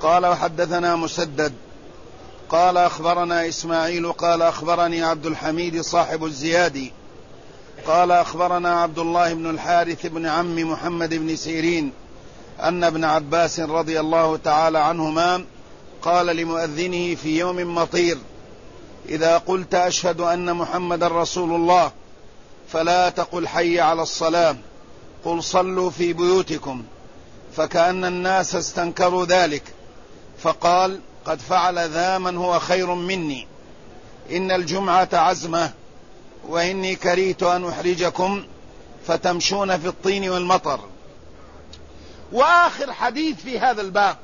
قال وحدثنا مسدد قال أخبرنا إسماعيل قال أخبرني عبد الحميد صاحب الزيادي قال أخبرنا عبد الله بن الحارث بن عم محمد بن سيرين أن ابن عباس رضي الله تعالى عنهما قال لمؤذنه في يوم مطير: إذا قلت أشهد أن محمد رسول الله فلا تقل حي على الصلاة، قل صلوا في بيوتكم. فكأن الناس استنكروا ذلك، فقال: قد فعل ذا من هو خير مني، إن الجمعة عزمة، وإني كرهت أن أحرجكم فتمشون في الطين والمطر. وآخر حديث في هذا الباب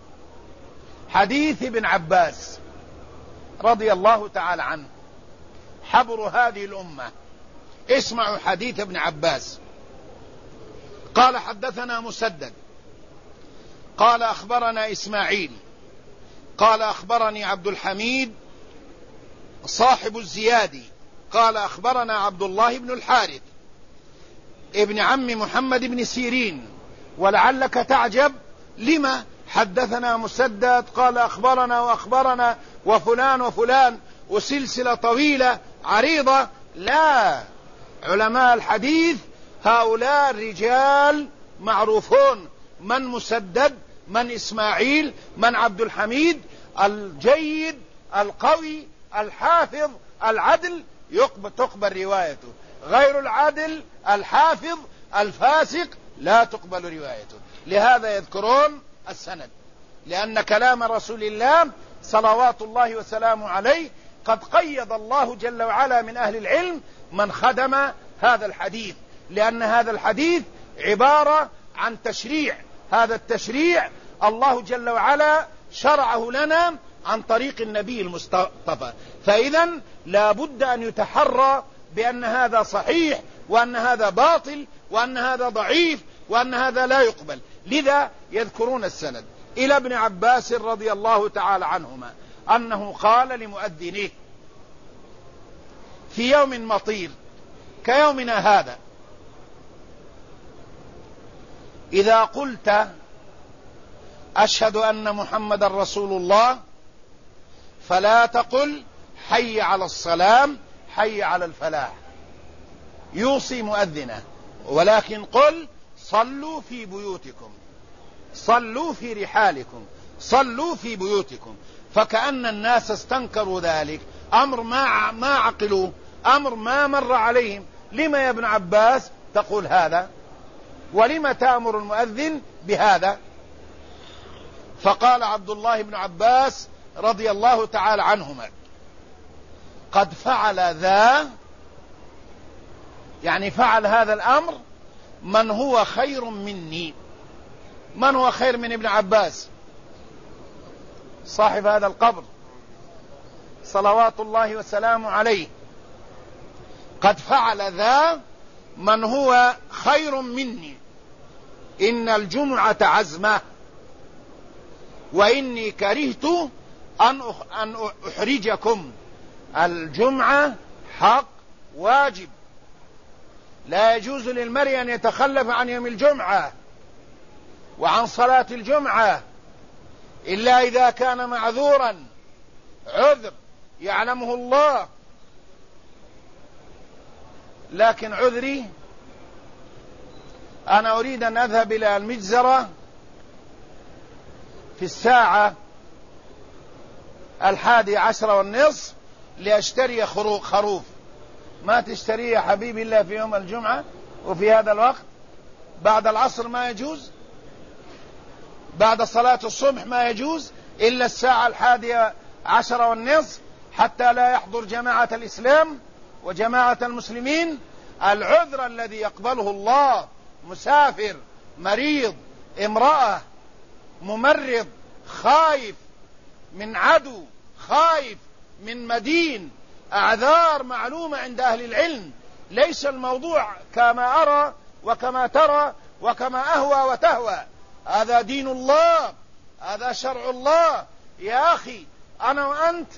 حديث ابن عباس رضي الله تعالى عنه، حبر هذه الأمة. اسمعوا حديث ابن عباس. قال: حدثنا مسدد قال أخبرنا إسماعيل قال أخبرني عبد الحميد صاحب الزيادي قال أخبرنا عبد الله بن الحارث ابن عم محمد بن سيرين. ولعلك تعجب لما حدثنا مسدد قال أخبرنا وأخبرنا وفلان وفلان وسلسلة طويلة عريضة. لا، علماء الحديث هؤلاء رجال معروفون، من مسدد، من إسماعيل، من عبد الحميد، الجيد القوي الحافظ العدل تقبل روايته، غير العدل الحافظ الفاسق لا تقبل روايته. لهذا يذكرون السند، لأن كلام رسول الله صلوات الله وسلامه عليه قد قيض الله جل وعلا من أهل العلم من خدم هذا الحديث، لأن هذا الحديث عبارة عن تشريع. هذا التشريع الله جل وعلا شرعه لنا عن طريق النبي المصطفى، فإذا لا بد أن يتحرى بأن هذا صحيح وأن هذا باطل وأن هذا ضعيف وأن هذا لا يقبل. لذا يذكرون السند إلى ابن عباس رضي الله تعالى عنهما أنه قال لمؤذنه في يوم مطير كيومنا هذا: إذا قلت أشهد أن محمد رسول الله فلا تقل حي على الصلاة حي على الفلاح. يوصي مؤذنه، ولكن قل صلوا في بيوتكم، صلوا في رحالكم، صلوا في بيوتكم. فكأن الناس استنكروا ذلك، أمر ما عقلوا، أمر ما مر عليهم. لما يا ابن عباس تقول هذا؟ ولم تأمر المؤذن بهذا؟ فقال عبد الله بن عباس رضي الله تعالى عنهما: قد فعل ذا، يعني فعل هذا الأمر من هو خير مني. من هو خير من ابن عباس؟ صاحب هذا القبر صلوات الله وسلامه عليه. قد فعل ذا من هو خير مني، إن الجمعة عزمة، وإني كرهت أن أحرجكم. الجمعة حق واجب، لا يجوز للمرء أن يتخلف عن يوم الجمعة وعن صلاة الجمعة إلا إذا كان معذورا، عذر يعلمه الله. لكن عذري أنا أريد أن أذهب إلى المجزرة في الساعة 11:30 لأشتري خروف. ما تشتريه يا حبيبي إلا في يوم الجمعة وفي هذا الوقت. بعد العصر ما يجوز، بعد صلاة الصبح ما يجوز، إلا الساعة 11:30 حتى لا يحضر جماعة الإسلام وجماعة المسلمين. العذر الذي يقبله الله: مسافر، مريض، امرأة، ممرض، خايف من عدو، خايف من مدين، أعذار معلومة عند أهل العلم. ليس الموضوع كما أرى وكما ترى وكما أهوى وتهوى. هذا دين الله، هذا شرع الله. يا أخي أنا وأنت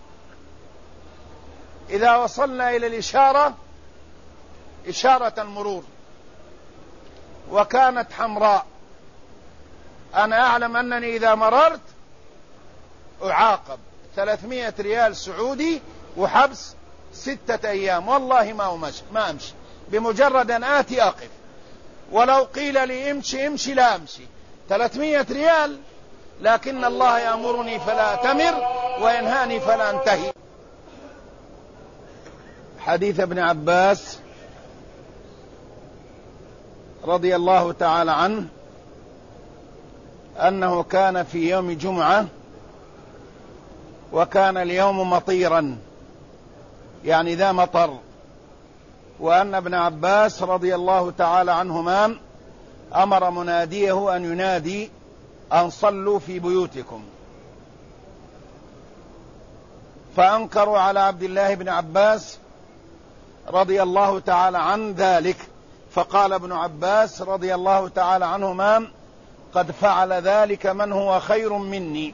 إذا وصلنا إلى الإشارة، إشارة المرور، وكانت حمراء، أنا أعلم أنني إذا مررت أعاقب 300 ريال سعودي وحبس 6 أيام، والله ما أمشي، بمجرد أن آتي أقف، ولو قيل لي امشي لا أمشي. 300 ريال، لكن الله يأمرني فلا أتمر وينهاني فلا أنتهي. حديث ابن عباس رضي الله تعالى عنه أنه كان في يوم جمعة وكان اليوم مطيرا، يعني ذا مطر، وأن ابن عباس رضي الله تعالى عنهما أمر مناديه أن ينادي أن صلوا في بيوتكم، فأنكروا على عبد الله بن عباس رضي الله تعالى عن ذلك، فقال ابن عباس رضي الله تعالى عنهما: قد فعل ذلك من هو خير مني،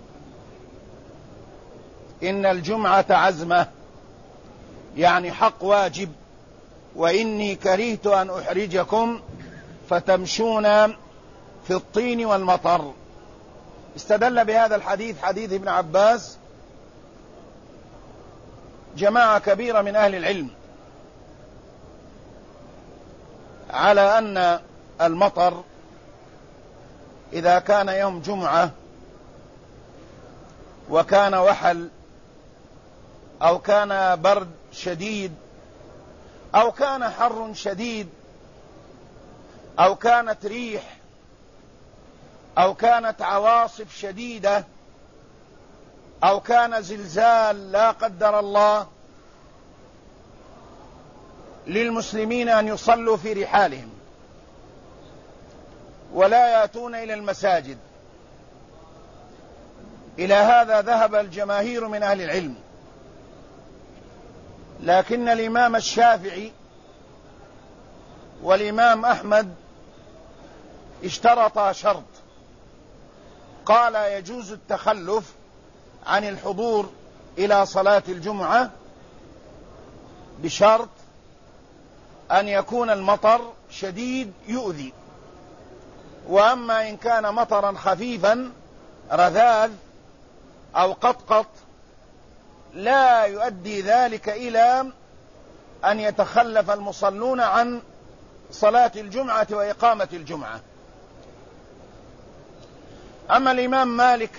إن الجمعة عزمة، يعني حق واجب، وإني كرهت أن أحرجكم فتمشون في الطين والمطر. استدل بهذا الحديث، حديث ابن عباس، جماعة كبيرة من أهل العلم على أن المطر إذا كان يوم جمعة وكان وحل أو كان برد شديد أو كان حر شديد أو كانت ريح أو كانت عواصف شديدة أو كان زلزال لا قدر الله، للمسلمين أن يصلوا في رحالهم ولا يأتون إلى المساجد. إلى هذا ذهب الجماهير من أهل العلم، لكن الإمام الشافعي والإمام أحمد اشترطا شرط، قال: يجوز التخلف عن الحضور إلى صلاة الجمعة بشرط أن يكون المطر شديد يؤذي، وأما إن كان مطرا خفيفا رذاذ أو قطقط لا يؤدي ذلك إلى أن يتخلف المصلون عن صلاة الجمعة وإقامة الجمعة. أما الإمام مالك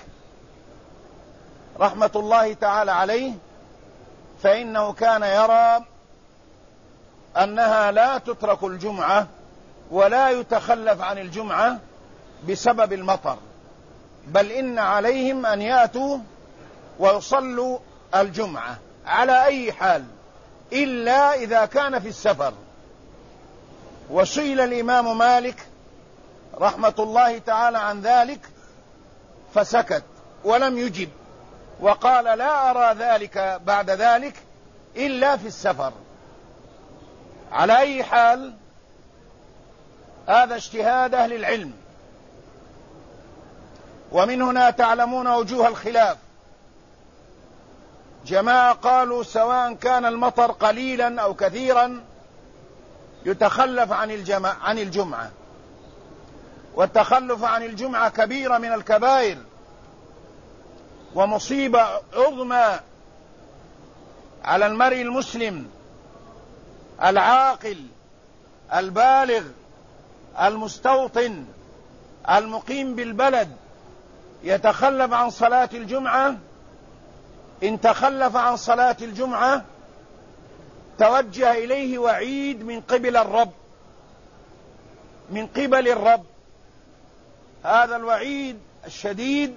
رحمة الله تعالى عليه فإنه كان يرى أنها لا تترك الجمعة ولا يتخلف عن الجمعة بسبب المطر، بل إن عليهم أن يأتوا ويصلوا الجمعة على أي حال إلا إذا كان في السفر. وسئل الإمام مالك رحمة الله تعالى عن ذلك فسكت ولم يجب، وقال: لا أرى ذلك بعد ذلك إلا في السفر. على أي حال هذا اجتهاد أهل العلم، ومن هنا تعلمون وجوه الخلاف. جماعة قالوا سواء كان المطر قليلا أو كثيرا يتخلف عن الجمعة، والتخلف عن الجمعة كبيرة من الكبائر ومصيبة عظمى على المرء المسلم العاقل البالغ المستوطن المقيم بالبلد يتخلف عن صلاة الجمعة. إن تخلف عن صلاة الجمعة توجه إليه وعيد من قبل الرب. هذا الوعيد الشديد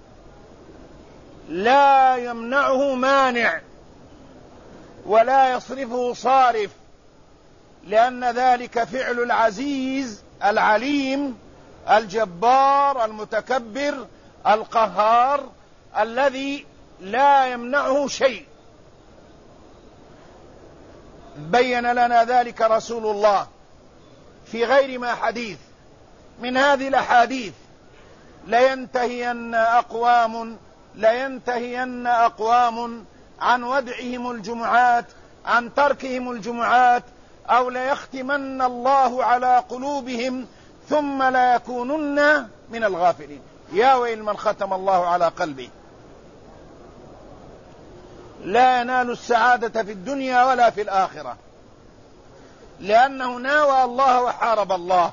لا يمنعه مانع ولا يصرفه صارف، لأن ذلك فعل العزيز العليم الجبار المتكبر القهار الذي لا يمنعه شيء. بين لنا ذلك رسول الله في غير ما حديث من هذه الأحاديث: لينتهين أقوام عن ودعهم الجمعات، عن تركهم الجمعات، أو ليختمن الله على قلوبهم ثم لا يكونن من الغافلين. يا ويل من ختم الله على قلبه. لا ينال السعادة في الدنيا ولا في الآخرة، لأنه ناوى الله وحارب الله.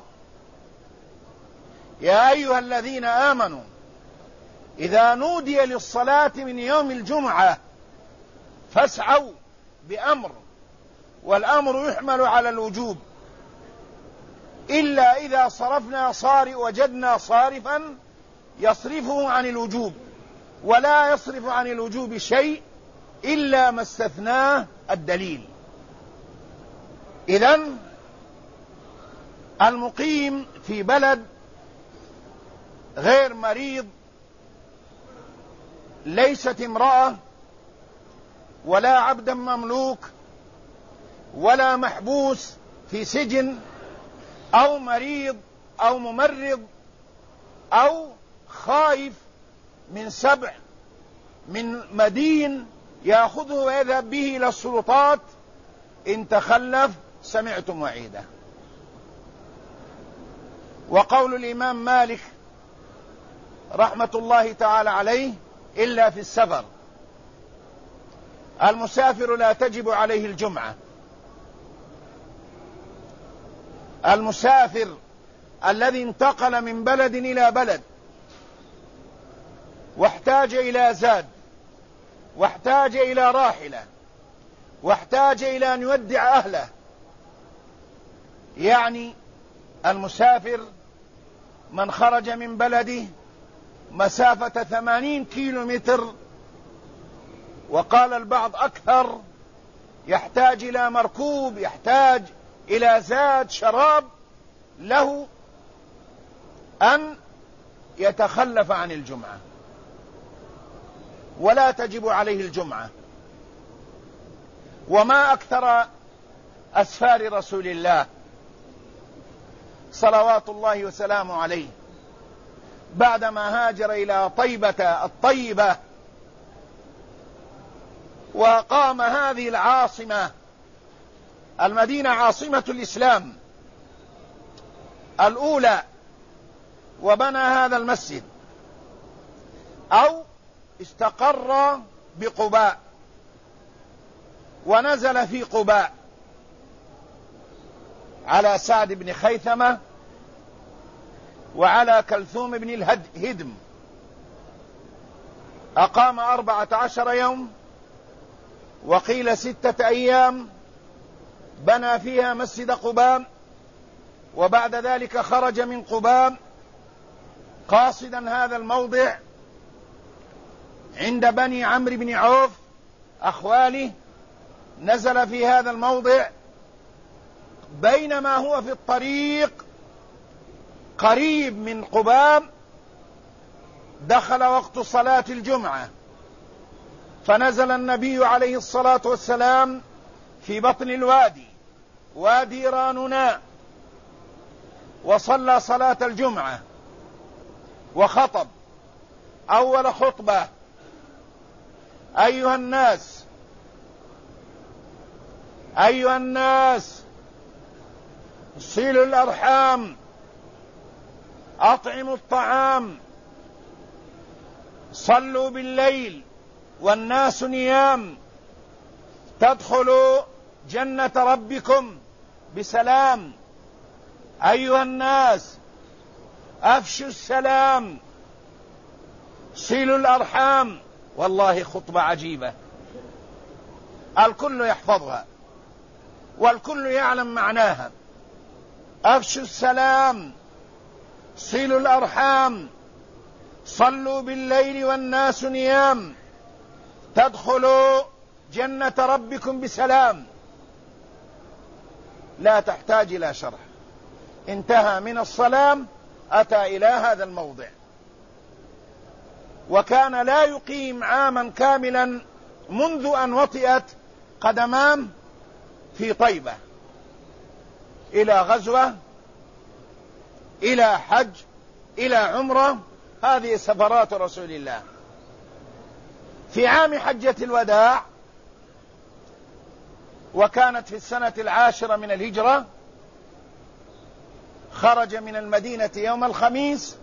يا أيها الذين آمنوا إذا نودي للصلاة من يوم الجمعة فاسعوا بأمر، والأمر يحمل على الوجوب، إلا إذا وجدنا صارفا يصرفه عن الوجوب، ولا يصرف عن الوجوب شيء إلا ما استثناه الدليل. إذن المقيم في بلد غير مريض، ليست امرأة ولا عبدا مملوك ولا محبوس في سجن أو مريض أو ممرض أو خائف من سبع من مدين يأخذه ويذهب به إلى السلطات، إن تخلف سمعتم وعيده. وقول الإمام مالك رحمة الله تعالى عليه: إلا في السفر. المسافر لا تجب عليه الجمعة. المسافر الذي انتقل من بلد إلى بلد واحتاج إلى زاد واحتاج إلى راحلة واحتاج إلى أن يودع أهله، يعني المسافر من خرج من بلده مسافة 80 كيلومتر، وقال البعض أكثر، يحتاج إلى مركوب، يحتاج إلى زاد، شراب، له أن يتخلف عن الجمعة ولا تجب عليه الجمعة. وما أكثر أسفار رسول الله صلوات الله وسلامه عليه بعدما هاجر إلى طيبة الطيبة وقام هذه العاصمة، المدينة عاصمة الإسلام الأولى، وبنى هذا المسجد، أو استقر بقباء ونزل في قباء على سعد بن خيثمة وعلى كلثوم بن الهدم، أقام 14 يوم وقيل 6 أيام، بنى فيها مسجد قباء، وبعد ذلك خرج من قباء قاصدا هذا الموضع عند بني عمرو بن عوف أخواله، نزل في هذا الموضع. بينما هو في الطريق قريب من قباء دخل وقت صلاة الجمعة، فنزل النبي عليه الصلاة والسلام في بطن الوادي، وادي رانونا، وصلى صلاة الجمعة وخطب أول خطبة: أيها الناس صلوا الأرحام، أطعموا الطعام، صلوا بالليل والناس نيام، تدخلوا جنة ربكم بسلام. أيها الناس أفشوا السلام، صلوا الأرحام. والله خطبة عجيبة الكل يحفظها والكل يعلم معناها. أفشوا السلام، صلوا الأرحام، صلوا بالليل والناس نيام، تدخلوا جنة ربكم بسلام. لا تحتاج إلى شرح، انتهى من الصلاة أتى إلى هذا الموضع. وكان لا يقيم عاما كاملا منذ أن وطئت قدمام في طيبة، إلى غزوة، إلى حج، إلى عمرة، هذه سفرات رسول الله. في عام حجة الوداع، وكانت في السنة 10 من الهجرة، خرج من المدينة يوم الخميس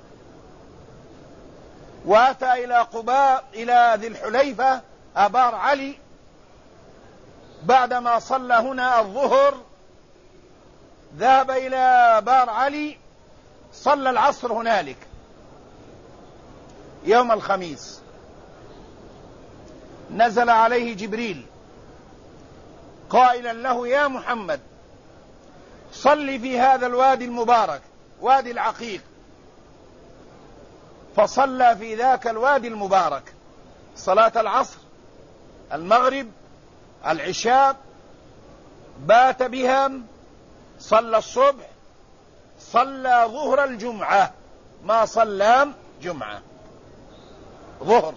وأتى إلى قباء إلى ذي الحليفة آبار علي بعدما صلى هنا الظهر ذهب إلى بار علي، صلى العصر هنالك يوم الخميس. نزل عليه جبريل قائلا له: يا محمد صل في هذا الوادي المبارك، وادي العقيق. فصلى في ذاك الوادي المبارك صلاة العصر، المغرب، العشاء، بات بها، صلى الصبح، صلى ظهر الجمعة، ما صلى جمعة، ظهر،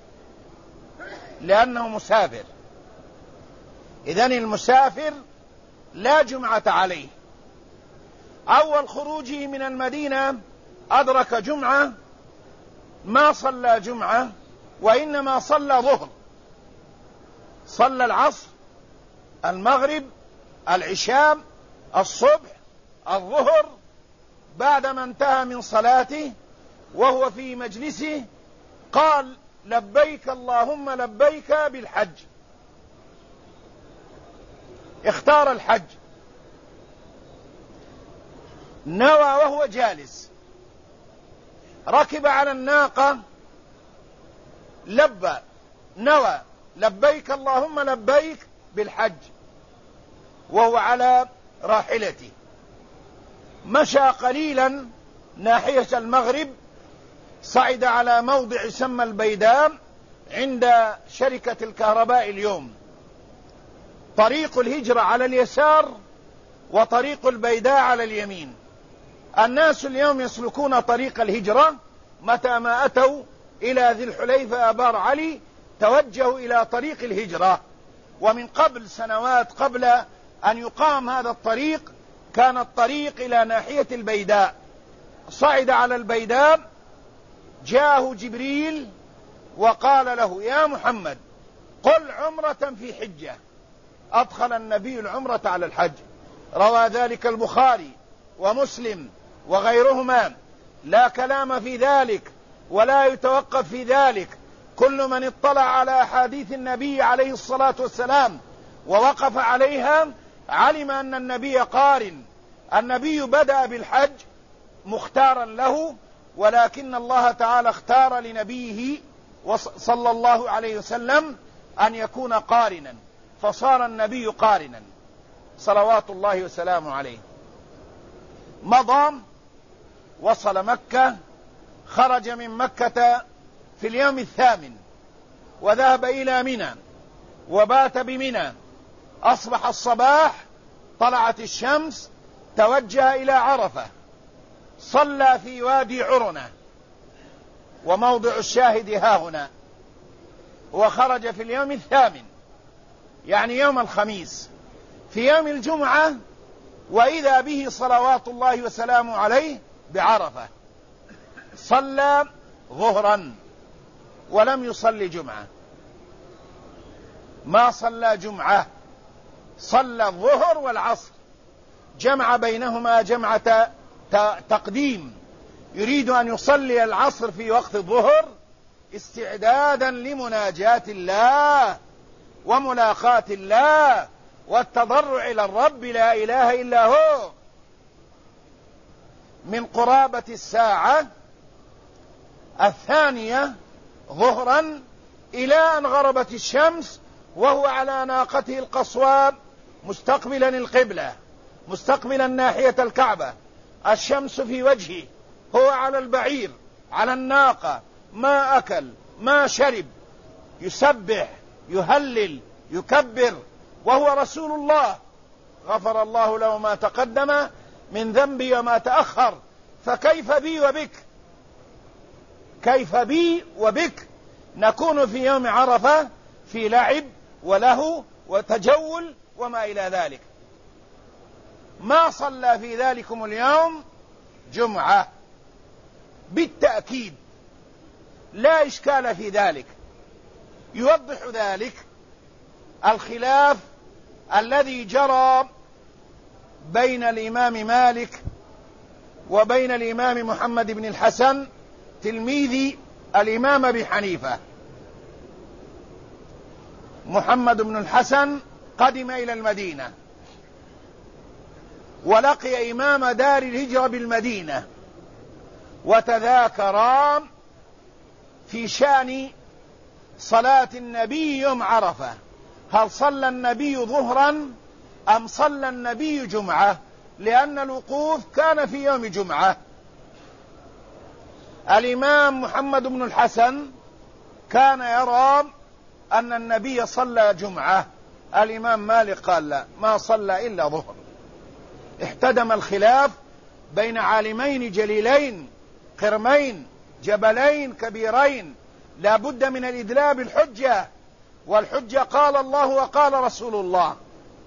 لأنه مسافر. إذن المسافر لا جمعة عليه. أول خروجه من المدينة أدرك جمعة، ما صلى جمعة وإنما صلى ظهر، صلى العصر، المغرب، العشاء، الصبح، الظهر. بعدما انتهى من صلاته وهو في مجلسه قال: لبيك اللهم لبيك بالحج. اختار الحج، نوى وهو جالس، ركب على الناقة، لبى، نوى لبيك اللهم لبيك بالحج وهو على راحلته. مشى قليلا ناحية المغرب، صعد على موضع سمى البيداء عند شركة الكهرباء اليوم. طريق الهجرة على اليسار وطريق البيداء على اليمين. الناس اليوم يسلكون طريق الهجرة، متى ما أتوا إلى ذي الحليفة أبار علي توجهوا إلى طريق الهجرة. ومن قبل سنوات، قبل أن يقام هذا الطريق، كان الطريق إلى ناحية البيداء. صعد على البيداء، جاءه جبريل وقال له: يا محمد قل عمرة في حجة. أدخل النبي العمرة على الحج. روى ذلك البخاري ومسلم وغيرهما، لا كلام في ذلك ولا يتوقف في ذلك. كل من اطلع على أحاديث النبي عليه الصلاة والسلام ووقف عليها علم أن النبي قارن. النبي بدأ بالحج مختارا له، ولكن الله تعالى اختار لنبيه صلى الله عليه وسلم أن يكون قارنا، فصار النبي قارنا صلوات الله وسلامه عليه. مضى، وصل مكة، خرج من مكة في اليوم 8 وذهب إلى منى وبات بمنى. أصبح الصباح، طلعت الشمس، توجه إلى عرفة، صلى في وادي عرنة، وموضع الشاهد هاهنا، وخرج في اليوم 8 يعني يوم الخميس. في يوم الجمعة وإذا به صلوات الله وسلامه عليه بعرفة، صلى ظهرا ولم يصلي جمعة، ما صلى جمعة، صلى الظهر والعصر، جمع بينهما جمعة تقديم. يريد أن يصلي العصر في وقت الظهر استعدادا لمناجاة الله وملاقاة الله والتضرع إلى الرب لا إله إلا هو. من قرابة الساعة 2 ظهرا إلى أن غربت الشمس، وهو على ناقته القصواء مستقبلا القبلة، مستقبلا ناحية الكعبة، الشمس في وجهه، هو على البعير على الناقة، ما أكل ما شرب، يسبح يهلل يكبر، وهو رسول الله غفر الله له ما تقدم من ذنبي وما تأخر. فكيف بي وبك؟ كيف بي وبك نكون في يوم عرفة في لعب وله وتجول وما إلى ذلك؟ ما صلى في ذلكم اليوم جمعة بالتأكيد، لا إشكال في ذلك. يوضح ذلك الخلاف الذي جرى بين الإمام مالك وبين الإمام محمد بن الحسن تلميذ الإمام أبي حنيفة. محمد بن الحسن قدم إلى المدينة ولقي إمام دار الهجرة بالمدينة، وتذاكرا في شأن صلاة النبي يوم عرفة، هل صلى النبي ظهرا أم صلى النبي جمعة، لأن الوقوف كان في يوم جمعة. الإمام محمد بن الحسن كان يرى أن النبي صلى جمعة، الإمام مالك قال لا، ما صلى إلا ظهر. احتدم الخلاف بين عالمين جليلين قرمين جبلين كبيرين، لا بد من الإدلاء بالحجة، والحجة قال الله وقال رسول الله.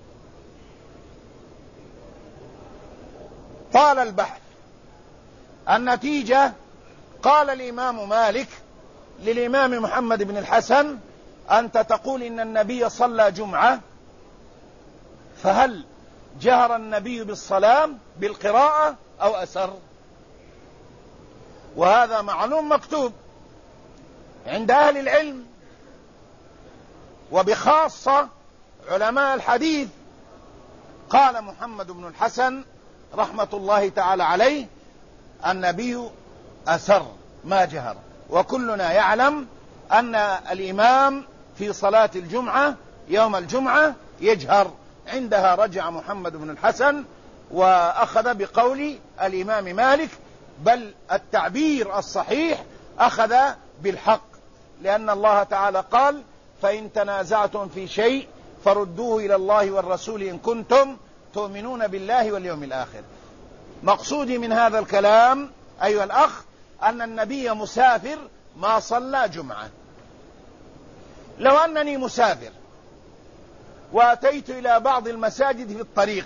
طال البحث، النتيجة قال الإمام مالك للإمام محمد بن الحسن: أنت تقول إن النبي صلى جمعة، فهل جهر النبي بالصلاة بالقراءة أو أسر؟ وهذا معلوم مكتوب عند أهل العلم، وبخاصة علماء الحديث. قال محمد بن الحسن رحمة الله تعالى عليه: النبي أسر ما جهر، وكلنا يعلم أن الإمام في صلاة الجمعة يوم الجمعة يجهر. عندها رجع محمد بن الحسن وأخذ بقول الإمام مالك، بل التعبير الصحيح أخذ بالحق، لأن الله تعالى قال: فإن تنازعتم في شيء فردوه إلى الله والرسول إن كنتم تؤمنون بالله واليوم الآخر. مقصودي من هذا الكلام أيها الأخ أن النبي مسافر ما صلى جمعة. لو أنني مسافر وأتيت إلى بعض المساجد في الطريق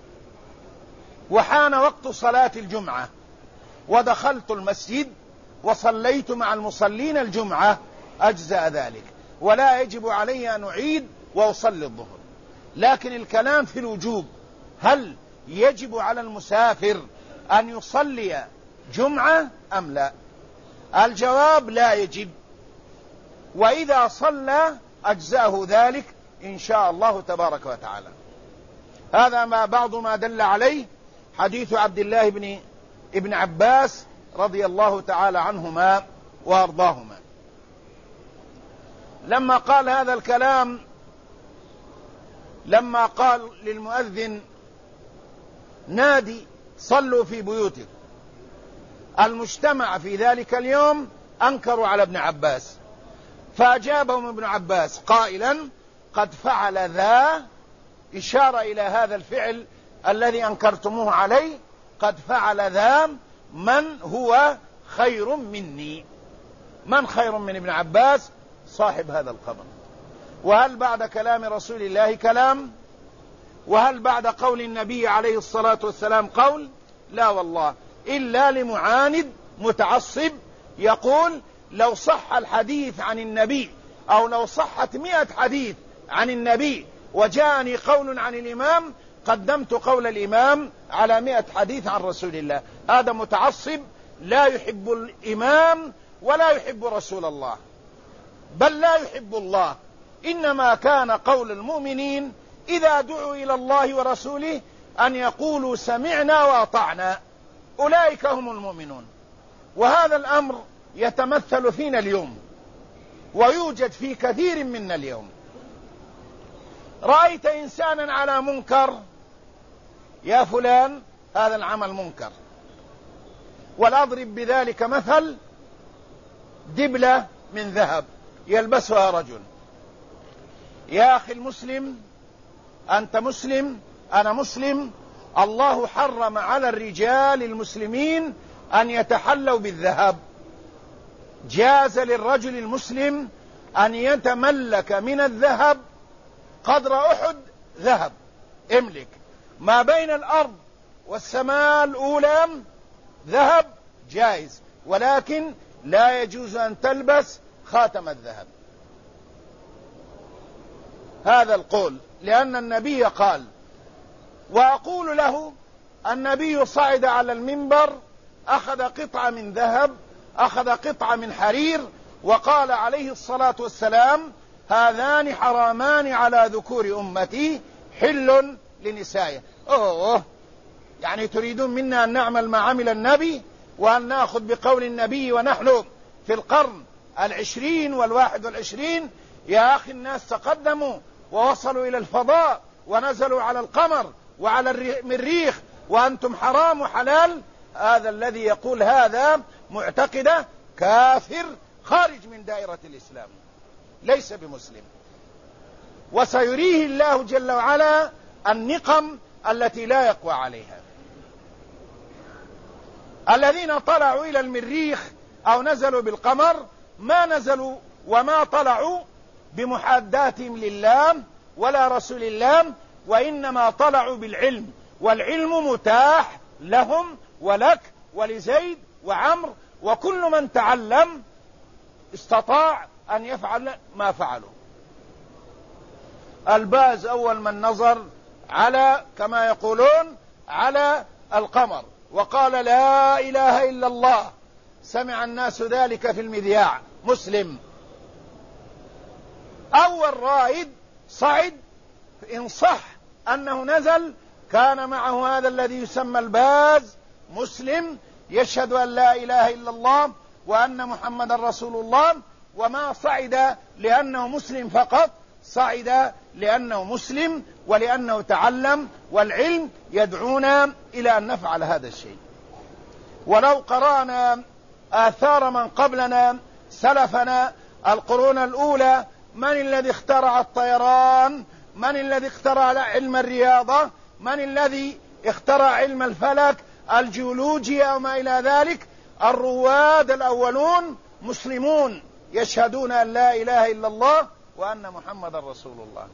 وحان وقت صلاة الجمعة ودخلت المسجد وصليت مع المصلين الجمعة، أجزأ ذلك، ولا يجب علي أن أعيد وأصلي الظهر. لكن الكلام في الوجوب، هل يجب على المسافر أن يصلي جمعة أم لا؟ الجواب: لا يجب، وإذا صلى أجزاه ذلك إن شاء الله تبارك وتعالى. هذا بعض ما دل عليه حديث عبد الله ابن عباس رضي الله تعالى عنهما وأرضاهما. لما قال هذا الكلام، لما قال للمؤذن: نادي صلوا في بيوتكم، المجتمع في ذلك اليوم أنكروا على ابن عباس، فأجابهم ابن عباس قائلا: قد فعل ذا، إشارة إلى هذا الفعل الذي أنكرتموه عليه، قد فعل ذا من هو خير مني. من خير من ابن عباس؟ صاحب هذا القبر. وهل بعد كلام رسول الله كلام؟ وهل بعد قول النبي عليه الصلاة والسلام قول؟ لا والله، إلا لمعاند متعصب يقول: لو صح الحديث عن النبي، أو لو صحت 100 حديث عن النبي وجاءني قول عن الإمام، قدمت قول الإمام على 100 حديث عن رسول الله. هذا متعصب لا يحب الإمام ولا يحب رسول الله، بل لا يحب الله. إنما كان قول المؤمنين إذا دعوا إلى الله ورسوله أن يقولوا سمعنا وأطعنا، أولئك هم المؤمنون. وهذا الأمر يتمثل فينا اليوم، ويوجد في كثير منا اليوم. رأيت إنسانا على منكر: يا فلان هذا العمل منكر. ولأضرب بذلك مثل: دبلة من ذهب يلبسها رجل. يا أخي المسلم، أنت مسلم، أنا مسلم، الله حرم على الرجال المسلمين أن يتحلوا بالذهب. جاز للرجل المسلم أن يتملك من الذهب قدر أحد ذهب، املك ما بين الأرض والسماء الأولى ذهب جائز، ولكن لا يجوز أن تلبس خاتم الذهب. هذا القول لأن النبي قال. وأقول له: النبي صعد على المنبر، أخذ قطعة من ذهب، أخذ قطعة من حرير، وقال عليه الصلاة والسلام: هذان حرامان على ذكور أمتي حل لنسائه. يعني تريدون منا أن نعمل ما عمل النبي وأن نأخذ بقول النبي ونحن في القرن 20 و21؟ يا أخي الناس تقدموا ووصلوا إلى الفضاء ونزلوا على القمر وعلى المريخ وأنتم حرام وحلال. هذا الذي يقول هذا معتقده كافر خارج من دائرة الإسلام، ليس بمسلم. وسيريه الله جل وعلا النقم التي لا يقوى عليها. الذين طلعوا إلى المريخ أو نزلوا بالقمر ما نزلوا وما طلعوا بمحاداتهم لله ولا رسول الله، وإنما طلعوا بالعلم، والعلم متاح لهم ولك ولزيد وعمر، وكل من تعلم استطاع أن يفعل ما فعلوا. الباز أول من نظر على كما يقولون على القمر وقال لا إله إلا الله، سمع الناس ذلك في المذياع، مسلم. أول رائد صعد إن صح أنه نزل كان معه هذا الذي يسمى الباز، مسلم يشهد أن لا إله إلا الله وأن محمد رسول الله، وما صعد لأنه مسلم فقط، صعد لأنه مسلم ولأنه تعلم، والعلم يدعونا إلى أن نفعل هذا الشيء. ولو قرأنا آثار من قبلنا سلفنا القرون الأولى، من الذي اخترع الطيران؟ من الذي اخترع علم الرياضة؟ من الذي اخترع علم الفلك، الجيولوجيا أو ما إلى ذلك؟ الرواد الأولون مسلمون يشهدون أن لا إله إلا الله وأن محمد رسول الله.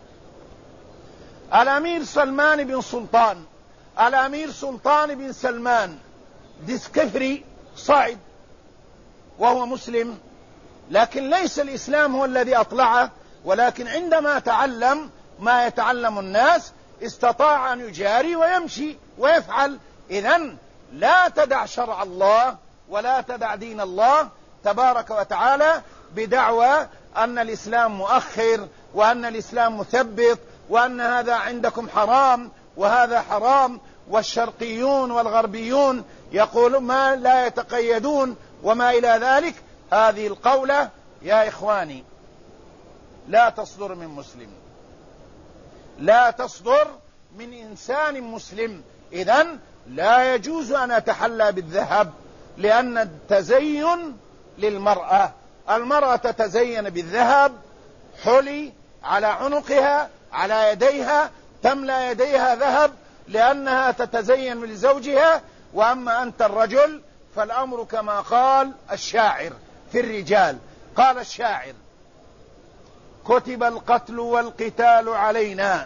الأمير سلمان بن سلطان، الأمير سلطان بن سلمان ديسكفري صعد وهو مسلم، لكن ليس الإسلام هو الذي أطلعه، ولكن عندما تعلم ما يتعلم الناس استطاع أن يجاري ويمشي ويفعل. إذن لا تدع شرع الله ولا تدع دين الله تبارك وتعالى بدعوى أن الإسلام مؤخر وأن الإسلام مثبط وأن هذا عندكم حرام وهذا حرام، والشرقيون والغربيون يقولون ما لا يتقيدون وما إلى ذلك. هذه القولة يا إخواني لا تصدر من مسلم، لا تصدر من إنسان مسلم. إذن لا يجوز أن أتحلى بالذهب، لأن التزين للمرأة، المرأة تتزين بالذهب، حلي على عنقها على يديها، تملأ يديها ذهب لأنها تتزين لزوجها. وأما أنت الرجل فالأمر كما قال الشاعر في الرجال، قال الشاعر: كتب القتل والقتال علينا،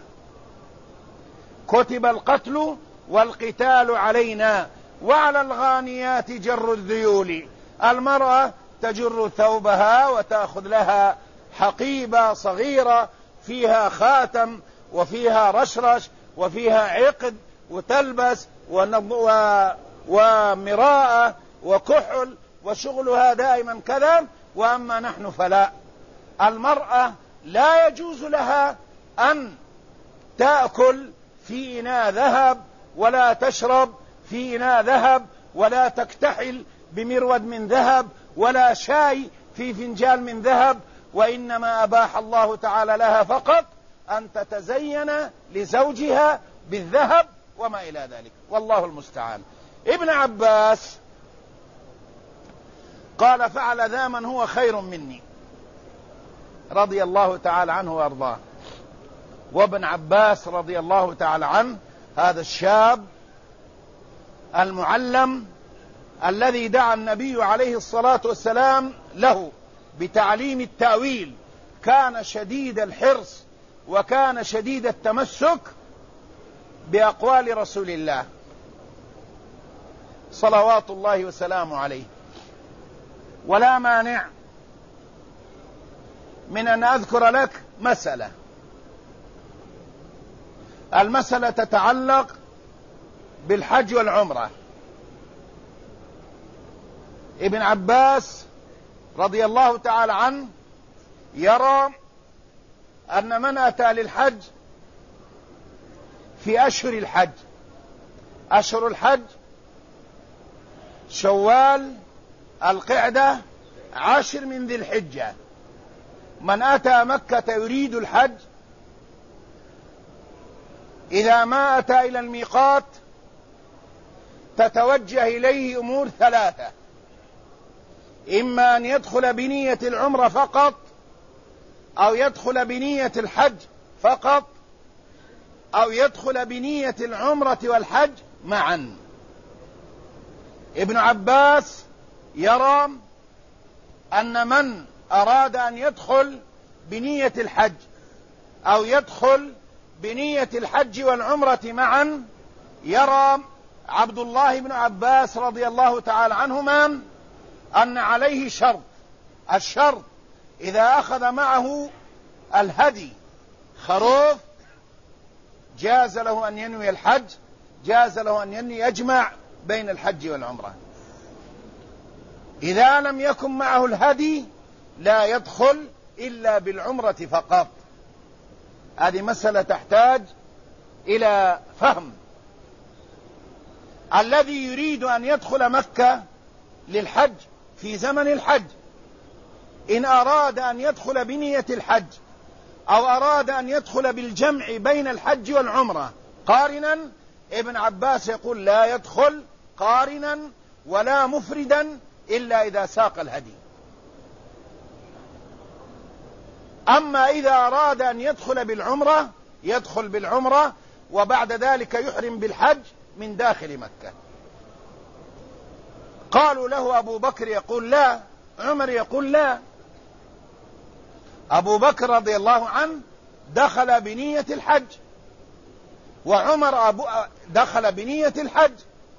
كتب القتل والقتال علينا، وعلى الغانيات جر الذيول. المرأة تجر ثوبها وتأخذ لها حقيبة صغيرة فيها خاتم وفيها رشرش وفيها عقد وتلبس ومراءة وكحل وشغلها دائما كذا. وأما نحن فلا، المرأة لا يجوز لها أن تأكل في إناء ذهب ولا تشرب في إناء ذهب ولا تكتحل بمرود من ذهب ولا شاي في فنجان من ذهب، وإنما أباح الله تعالى لها فقط أن تتزين لزوجها بالذهب وما إلى ذلك، والله المستعان. ابن عباس قال: فعل ذا من هو خير مني، رضي الله تعالى عنه وأرضاه. وابن عباس رضي الله تعالى عنه هذا الشاب المعلم الذي دعا النبي عليه الصلاة والسلام له بتعليم التأويل، كان شديد الحرص وكان شديد التمسك بأقوال رسول الله صلوات الله وسلامه عليه. ولا مانع من أن أذكر لك مسألة، المسألة تتعلق بالحج والعمرة. ابن عباس رضي الله تعالى عنه يرى أن من أتى للحج في أشهر الحج، أشهر الحج شوال، القعدة، 10 من ذي الحجة. من أتى مكة يريد الحج إذا ما أتى إلى الميقات تتوجه إليه أمور 3: إما أن يدخل بنية العمرة فقط، أو يدخل بنية الحج فقط، أو يدخل بنية العمرة والحج معا. ابن عباس يرى أن من أراد أن يدخل بنية الحج أو يدخل بنية الحج والعمرة معا، يرى عبد الله بن عباس رضي الله تعالى عنهما أن عليه شرط. الشرط إذا أخذ معه الهدي خروف جاز له أن ينوي الحج، جاز له أن يجمع بين الحج والعمرة. إذا لم يكن معه الهدي لا يدخل إلا بالعمرة فقط. هذه مسألة تحتاج إلى فهم. الذي يريد أن يدخل مكة للحج في زمن الحج، إن أراد أن يدخل بنية الحج أو أراد أن يدخل بالجمع بين الحج والعمرة قارنا، ابن عباس يقول لا يدخل قارنا ولا مفردا إلا إذا ساق الهدي. أما إذا أراد أن يدخل بالعمرة يدخل بالعمرة، وبعد ذلك يحرم بالحج من داخل مكة. قالوا له أبو بكر يقول لا، عمر يقول لا. أبو بكر رضي الله عنه دخل بنية الحج، وعمر دخل بنية الحج.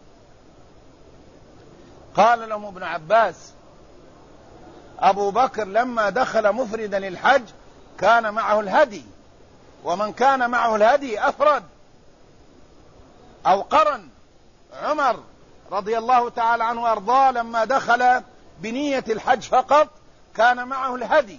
قال لهم ابن عباس أبو بكر لما دخل مفردا الحج كان معه الهدي، ومن كان معه الهدي أفرد أو قرن. عمر رضي الله تعالى عنه وأرضاه لما دخل بنية الحج فقط كان معه الهدي.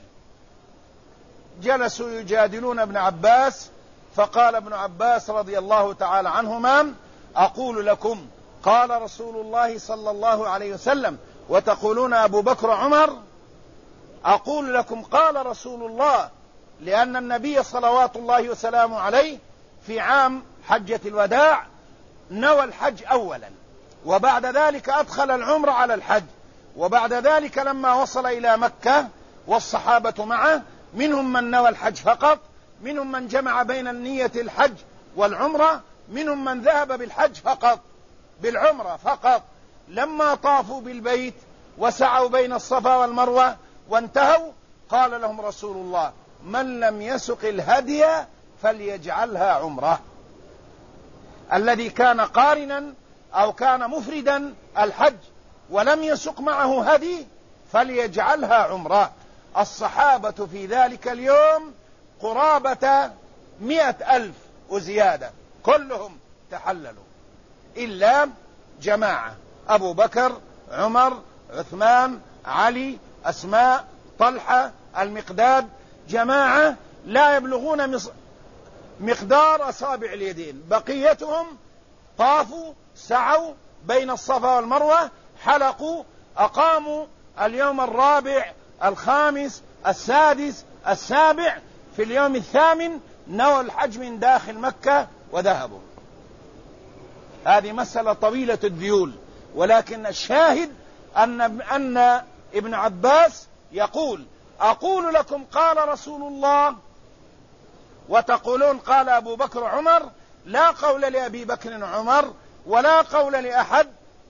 جلسوا يجادلون ابن عباس، فقال ابن عباس رضي الله تعالى عنهما أقول لكم قال رسول الله صلى الله عليه وسلم وتقولون أبو بكر عمر؟ أقول لكم قال رسول الله، لأن النبي صلوات الله وسلامه عليه في عام حجة الوداع نوى الحج أولا، وبعد ذلك أدخل العمر على الحج، وبعد ذلك لما وصل إلى مكة والصحابة معه منهم من نوى الحج فقط، منهم من جمع بين النية الحج والعمرة، منهم من ذهب بالحج فقط بالعمرة فقط. لما طافوا بالبيت وسعوا بين الصفا والمروة وانتهوا قال لهم رسول الله من لم يسق الهدي فليجعلها عمره. الذي كان قارنا أو كان مفردا الحج ولم يسق معه هدي فليجعلها عمره. الصحابة في ذلك اليوم قرابة 100,000 وزيادة، كلهم تحللوا إلا جماعة: أبو بكر، عمر، عثمان، علي، أسماء، طلحة، المقداد، جماعة لا يبلغون مقدار أصابع اليدين. بقيتهم طافوا، سعوا بين الصفا والمروة، حلقوا، أقاموا اليوم الرابع، الخامس، السادس، السابع. في اليوم الثامن نوى الحج من داخل مكة وذهبوا. هذه مسألة طويلة الذيول، ولكن الشاهد أن ابن عباس يقول أقول لكم قال رسول الله وتقولون قال أبو بكر عمر. لا قول لأبي بكر عمر ولا قول لأحد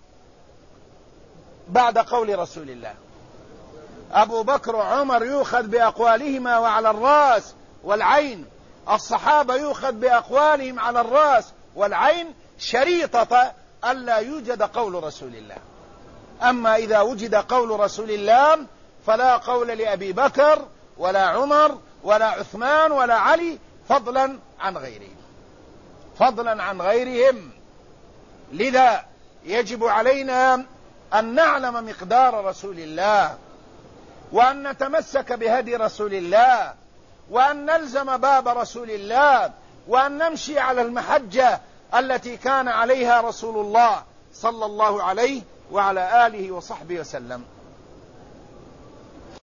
بعد قول رسول الله. أبو بكر وعمر يؤخذ بأقوالهما وعلى الرأس والعين، الصحابة يؤخذ بأقوالهم على الرأس والعين شريطة ألا يوجد قول رسول الله. أما إذا وجد قول رسول الله فلا قول لأبي بكر ولا عمر ولا عثمان ولا علي فضلا عن غيرهم، فضلا عن غيرهم. لذا يجب علينا أن نعلم مقدار رسول الله، وأن نتمسك بهدي رسول الله، وأن نلزم باب رسول الله، وأن نمشي على المحجة التي كان عليها رسول الله صلى الله عليه وعلى آله وصحبه وسلم.